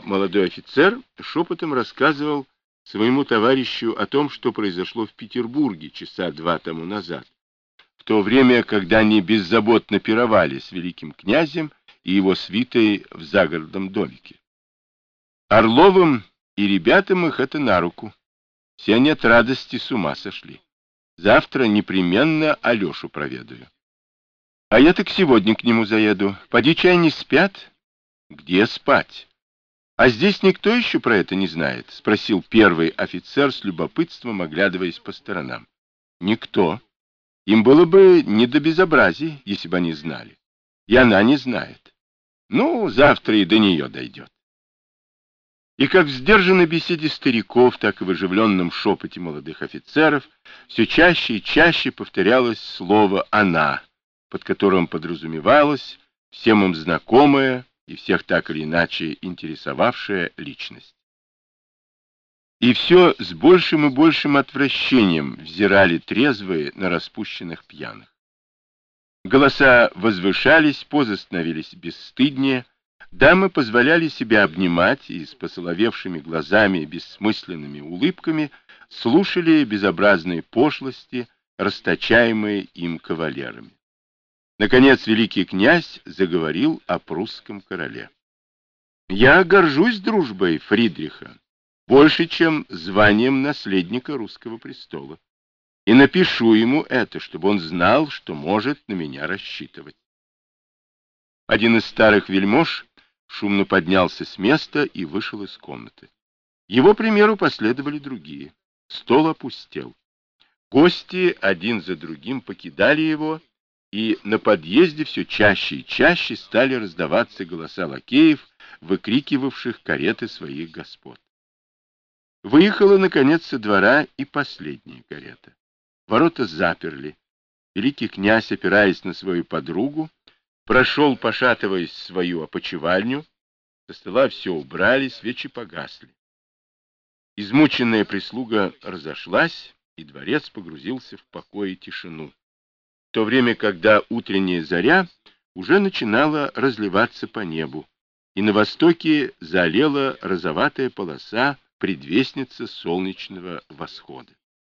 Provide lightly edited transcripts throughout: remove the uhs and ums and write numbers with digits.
молодой офицер шепотом рассказывал своему товарищу о том, что произошло в Петербурге часа два тому назад, в то время, когда они беззаботно пировали с великим князем и его свитой в загородном домике. Орловым и ребятам их это на руку. Все они от радости с ума сошли. Завтра непременно Алешу проведаю. А я так сегодня к нему заеду. Поди, чай не спят? Где спать? А здесь никто еще про это не знает? Спросил первый офицер с любопытством, оглядываясь по сторонам. Никто. Им было бы не до безобразий, если бы они знали. И она не знает. Ну, завтра и до нее дойдет. И как в сдержанной беседе стариков, так и в оживленном шепоте молодых офицеров все чаще и чаще повторялось слово «она», под которым подразумевалась всем им знакомая и всех так или иначе интересовавшая личность. И все с большим и большим отвращением взирали трезвые на распущенных пьяных. Голоса возвышались, позы становились бесстыднее, дамы позволяли себя обнимать и с посоловевшими глазами и бессмысленными улыбками слушали безобразные пошлости, расточаемые им кавалерами. Наконец великий князь заговорил о прусском короле. «Я горжусь дружбой Фридриха больше, чем званием наследника русского престола, и напишу ему это, чтобы он знал, что может на меня рассчитывать». Один из старых вельмож шумно поднялся с места и вышел из комнаты. Его примеру последовали другие. Стол опустел. Гости один за другим покидали его, и на подъезде все чаще и чаще стали раздаваться голоса лакеев, выкрикивавших кареты своих господ. Выехала, наконец, со двора и последняя карета. Ворота заперли. Великий князь, опираясь на свою подругу, прошел, пошатываясь, в свою опочивальню. Со стола все убрали, свечи погасли. Измученная прислуга разошлась, и дворец погрузился в покой и тишину, в то время, когда утренняя заря уже начинала разливаться по небу, и на востоке заолела розоватая полоса, предвестница солнечного восхода.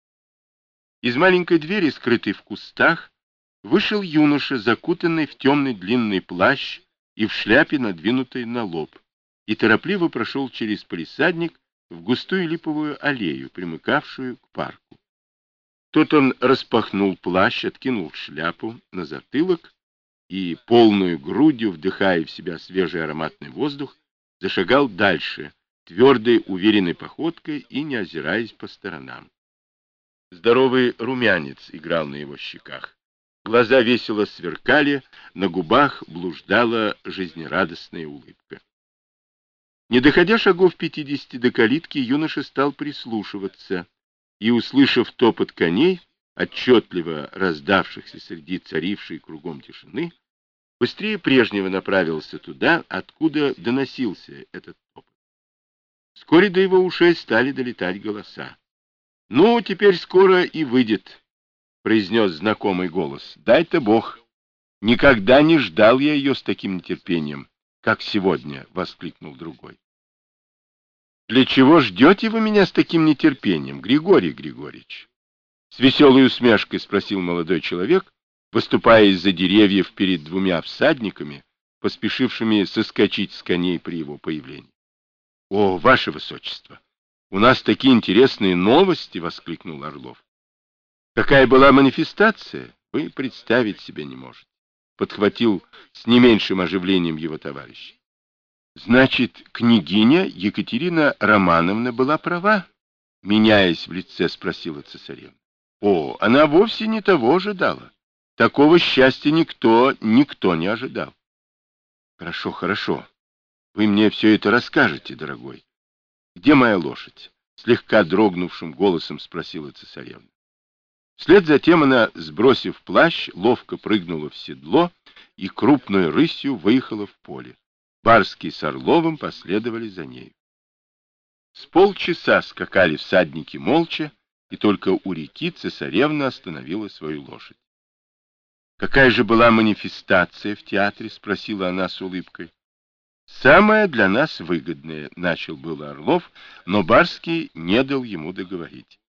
Из маленькой двери, скрытой в кустах, вышел юноша, закутанный в темный длинный плащ и в шляпе, надвинутой на лоб, и торопливо прошел через палисадник в густую липовую аллею, примыкавшую к парку. Тут он распахнул плащ, откинул шляпу на затылок и, полную грудью вдыхая в себя свежий ароматный воздух, зашагал дальше, твердой, уверенной походкой и не озираясь по сторонам. Здоровый румянец играл на его щеках. Глаза весело сверкали, на губах блуждала жизнерадостная улыбка. Не доходя шагов 50 до калитки, юноша стал прислушиваться, и, услышав топот коней, отчетливо раздавшихся среди царившей кругом тишины, быстрее прежнего направился туда, откуда доносился этот топот. Вскоре до его ушей стали долетать голоса. «Ну, теперь скоро и выйдет», — произнес знакомый голос. «Дай-то Бог! Никогда не ждал я ее с таким нетерпением, как сегодня», — воскликнул другой. «Для чего ждете вы меня с таким нетерпением, Григорий Григорьевич?» С веселой усмешкой спросил молодой человек, выступая из-за деревьев перед двумя всадниками, поспешившими соскочить с коней при его появлении. «О, ваше высочество! У нас такие интересные новости!» — воскликнул Орлов. «Какая была манифестация, вы представить себе не можете», — подхватил с не меньшим оживлением его товарищ. «Значит, княгиня Екатерина Романовна была права?» — меняясь в лице, спросила цесаревна. «О, она вовсе не того ожидала. Такого счастья никто не ожидал». «Хорошо, хорошо. Вы мне все это расскажете, дорогой. Где моя лошадь?» — слегка дрогнувшим голосом спросила цесаревна. Вслед за тем она, сбросив плащ, ловко прыгнула в седло и крупной рысью выехала в поле. Барский с Орловым последовали за ней. С полчаса скакали всадники молча, и только у реки цесаревна остановила свою лошадь. «Какая же была манифестация в театре?» — спросила она с улыбкой. «Самое для нас выгодное», — начал было Орлов, но Барский не дал ему договорить.